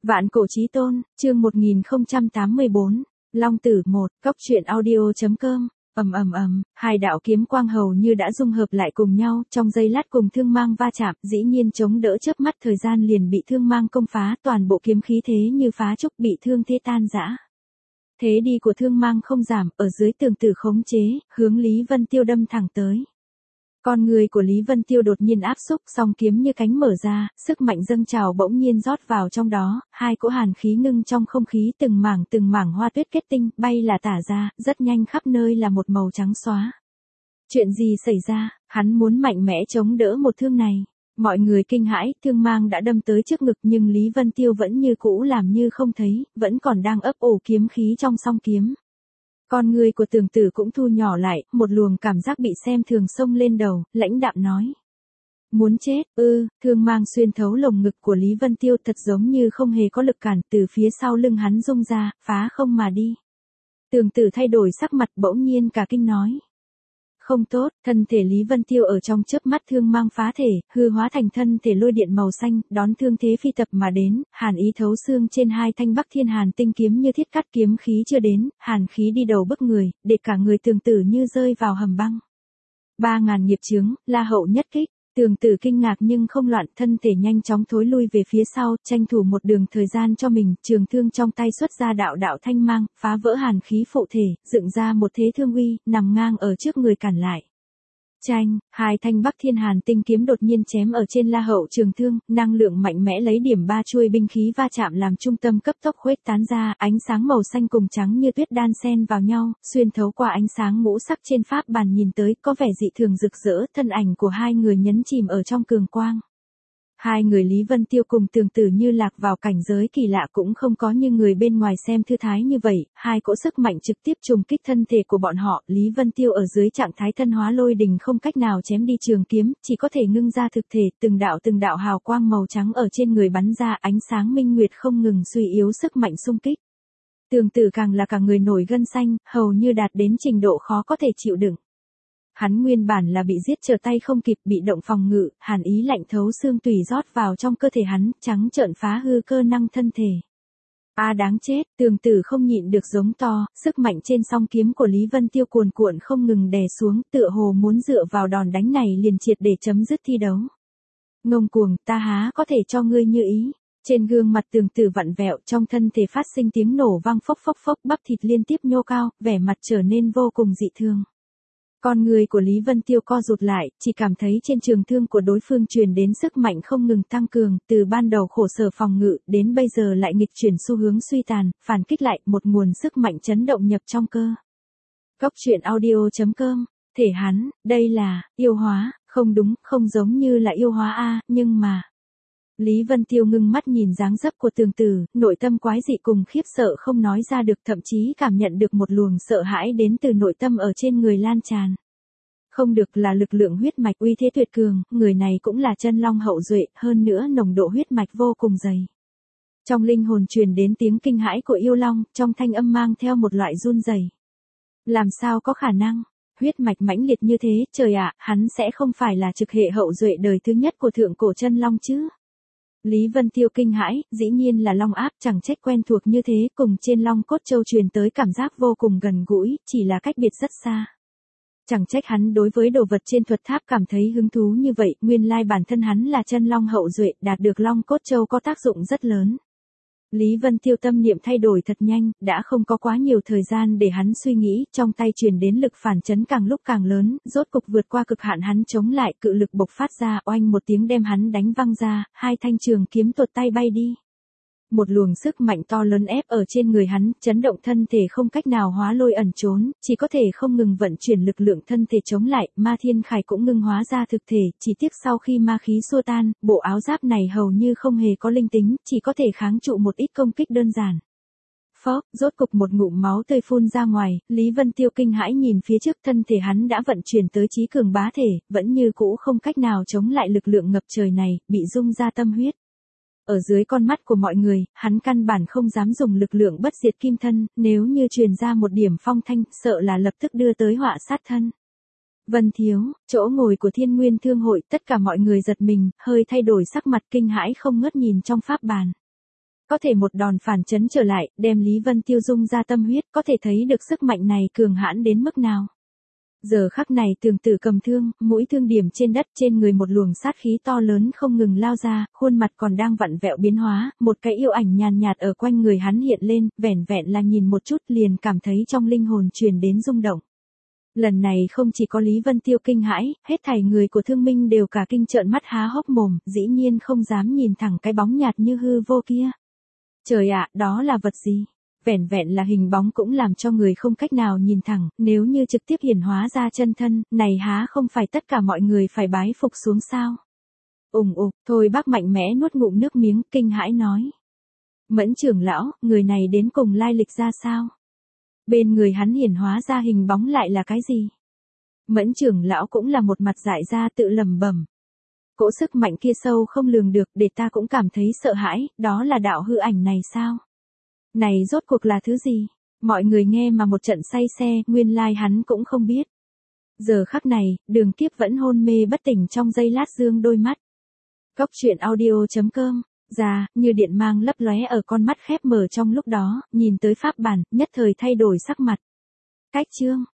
Vạn cổ chí tôn, chương 1084, Long tử 1, Cốc truyện audio.com. Hai đạo kiếm quang hầu như đã dung hợp lại cùng nhau, trong giây lát cùng thương mang va chạm, dĩ nhiên chống đỡ chớp mắt thời gian liền bị thương mang công phá, toàn bộ kiếm khí thế như phá trúc bị thương thế tan rã. Thế đi của thương mang không giảm, ở dưới tường tử khống chế, hướng Lý Vân Tiêu đâm thẳng tới. Con người của Lý Vân Tiêu đột nhiên áp xúc, song kiếm như cánh mở ra, sức mạnh dâng trào bỗng nhiên rót vào trong đó, hai cỗ hàn khí ngưng trong không khí, từng mảng hoa tuyết kết tinh, bay là tả ra, rất nhanh khắp nơi là một màu trắng xóa. Chuyện gì xảy ra, hắn muốn mạnh mẽ chống đỡ một thương này. Mọi người kinh hãi, thương mang đã đâm tới trước ngực nhưng Lý Vân Tiêu vẫn như cũ làm như không thấy, vẫn còn đang ấp ủ kiếm khí trong song kiếm. Con người của Tường Tử cũng thu nhỏ lại, một luồng cảm giác bị xem thường xông lên đầu, lãnh đạm nói. Muốn chết, thương mang xuyên thấu lồng ngực của Lý Vân Tiêu thật giống như không hề có lực cản, từ phía sau lưng hắn rung ra, phá không mà đi. Tường Tử thay đổi sắc mặt bỗng nhiên cả kinh nói. Không tốt, thân thể Lý Vân Tiêu ở trong chớp mắt thương mang phá thể, hư hóa thành thân thể lôi điện màu xanh, đón thương thế phi tập mà đến, hàn ý thấu xương trên hai thanh Bắc Thiên Hàn tinh kiếm như thiết cắt, kiếm khí chưa đến, hàn khí đi đầu bức người, để cả người Tường Tử như rơi vào hầm băng. 3000 nghiệp chướng, La Hậu nhất kích. Tường Tử kinh ngạc nhưng không loạn, thân thể nhanh chóng thối lui về phía sau, tranh thủ một đường thời gian cho mình, trường thương trong tay xuất ra đạo đạo thanh mang, phá vỡ hàn khí phụ thể, dựng ra một thế thương uy, nằm ngang ở trước người cản lại. Chanh, hai thanh Bắc Thiên Hàn tinh kiếm đột nhiên chém ở trên La Hậu trường thương, năng lượng mạnh mẽ lấy điểm ba chuôi binh khí va chạm làm trung tâm cấp tốc khuếch tán ra, ánh sáng màu xanh cùng trắng như tuyết đan xen vào nhau, xuyên thấu qua ánh sáng ngũ sắc trên pháp bàn nhìn tới, có vẻ dị thường rực rỡ, thân ảnh của hai người nhấn chìm ở trong cường quang. Hai người Lý Vân Tiêu cùng Tường Tử như lạc vào cảnh giới kỳ lạ, cũng không có như người bên ngoài xem thư thái như vậy, hai cỗ sức mạnh trực tiếp trùng kích thân thể của bọn họ, Lý Vân Tiêu ở dưới trạng thái thân hóa lôi đình không cách nào chém đi trường kiếm, chỉ có thể ngưng ra thực thể, từng đạo hào quang màu trắng ở trên người bắn ra, ánh sáng minh nguyệt không ngừng suy yếu sức mạnh xung kích. Tường Tử càng là cả người nổi gân xanh, hầu như đạt đến trình độ khó có thể chịu đựng. Hắn nguyên bản là bị giết trở tay không kịp, bị động phòng ngự, hàn ý lạnh thấu xương tùy rót vào trong cơ thể hắn, trắng trợn phá hư cơ năng thân thể. Đáng chết, Tường Tử không nhịn được giống to, sức mạnh trên song kiếm của Lý Vân Tiêu cuồn cuộn không ngừng đè xuống, tựa hồ muốn dựa vào đòn đánh này liền triệt để chấm dứt thi đấu. Ngông cuồng, ta há có thể cho ngươi như ý. Trên gương mặt Tường Tử vặn vẹo, trong thân thể phát sinh tiếng nổ vang phốc phốc, bắp thịt liên tiếp nhô cao, vẻ mặt trở nên vô cùng dị thường. Con người của Lý Vân Tiêu co rụt lại, chỉ cảm thấy trên trường thương của đối phương truyền đến sức mạnh không ngừng tăng cường, từ ban đầu khổ sở phòng ngự, đến bây giờ lại nghịch chuyển xu hướng suy tàn, phản kích lại, một nguồn sức mạnh chấn động nhập trong cơ. Cốc truyện audio.com, thể hắn, đây là, yêu hóa, không đúng, không giống như là yêu hóa nhưng mà... Lý Vân Tiêu ngưng mắt nhìn dáng dấp của Tường Tử, nội tâm quái dị cùng khiếp sợ không nói ra được, thậm chí cảm nhận được một luồng sợ hãi đến từ nội tâm ở trên người lan tràn. Không được, là lực lượng huyết mạch uy thế tuyệt cường, người này cũng là chân long hậu duệ, hơn nữa nồng độ huyết mạch vô cùng dày. Trong linh hồn truyền đến tiếng kinh hãi của yêu long, trong thanh âm mang theo một loại run rẩy. Làm sao có khả năng? Huyết mạch mãnh liệt như thế, trời ạ, hắn sẽ không phải là trực hệ hậu duệ đời thứ nhất của thượng cổ chân long chứ? Lý Vân Tiêu kinh hãi, dĩ nhiên là long áp, chẳng trách quen thuộc như thế, cùng trên long cốt châu truyền tới cảm giác vô cùng gần gũi, chỉ là cách biệt rất xa. Chẳng trách hắn đối với đồ vật trên thuật tháp cảm thấy hứng thú như vậy, nguyên lai bản thân hắn là chân long hậu duệ, đạt được long cốt châu có tác dụng rất lớn. Lý Vân Tiêu tâm niệm thay đổi thật nhanh, đã không có quá nhiều thời gian để hắn suy nghĩ, trong tay truyền đến lực phản chấn càng lúc càng lớn, rốt cục vượt qua cực hạn hắn chống lại, cự lực bộc phát ra, oanh một tiếng đem hắn đánh văng ra, hai thanh trường kiếm tuột tay bay đi. Một luồng sức mạnh to lớn ép ở trên người hắn, chấn động thân thể không cách nào hóa lôi ẩn trốn, chỉ có thể không ngừng vận chuyển lực lượng thân thể chống lại, Ma Thiên Khải cũng ngừng hóa ra thực thể, chỉ tiếc sau khi ma khí xua tan, bộ áo giáp này hầu như không hề có linh tính, chỉ có thể kháng trụ một ít công kích đơn giản. Phốc, rốt cục một ngụm máu tươi phun ra ngoài, Lý Vân Tiêu kinh hãi nhìn phía trước, thân thể hắn đã vận chuyển tới trí cường bá thể, vẫn như cũ không cách nào chống lại lực lượng ngập trời này, bị rung ra tâm huyết. Ở dưới con mắt của mọi người, hắn căn bản không dám dùng lực lượng bất diệt kim thân, nếu như truyền ra một điểm phong thanh, sợ là lập tức đưa tới họa sát thân. Vân Thiếu, chỗ ngồi của Thiên Nguyên Thương hội, tất cả mọi người giật mình, hơi thay đổi sắc mặt kinh hãi không ngớt nhìn trong pháp bàn. có thể một đòn phản chấn trở lại, đem Lý Vân Tiêu dung ra tâm huyết, có thể thấy được sức mạnh này cường hãn đến mức nào. Giờ khắc này Tường Tử cầm thương, mũi thương điểm trên đất, trên người một luồng sát khí to lớn không ngừng lao ra, khuôn mặt còn đang vặn vẹo biến hóa, một cái yêu ảnh nhàn nhạt ở quanh người hắn hiện lên, vẻn vẹn là nhìn một chút liền cảm thấy trong linh hồn truyền đến rung động. Lần này không chỉ có Lý Vân Tiêu kinh hãi, hết thảy người của Thương Minh đều cả kinh trợn mắt há hốc mồm, dĩ nhiên không dám nhìn thẳng cái bóng nhạt như hư vô kia. Trời ạ, đó là vật gì? Vẻn vẹn là hình bóng cũng làm cho người không cách nào nhìn thẳng, nếu như trực tiếp hiển hóa ra chân thân, này há không phải tất cả mọi người phải bái phục xuống sao? Thôi bác mạnh mẽ nuốt ngụm nước miếng, kinh hãi nói. Mẫn trưởng lão, người này đến cùng lai lịch ra sao? Bên người hắn hiển hóa ra hình bóng lại là cái gì? Mẫn trưởng lão cũng là một mặt dại ra tự lẩm bẩm. Cỗ sức mạnh kia sâu không lường được, để ta cũng cảm thấy sợ hãi, đó là đạo hư ảnh này sao? Này rốt cuộc là thứ gì? Mọi người nghe mà một trận say xe, nguyên lai hắn cũng không biết. Giờ khắc này, Đường Kiếp vẫn hôn mê bất tỉnh trong giây lát dương đôi mắt. Cốc truyện audio.com, ra, như điện mang lấp lóe ở con mắt khép mở trong lúc đó, nhìn tới pháp bản, nhất thời thay đổi sắc mặt. Cách chương.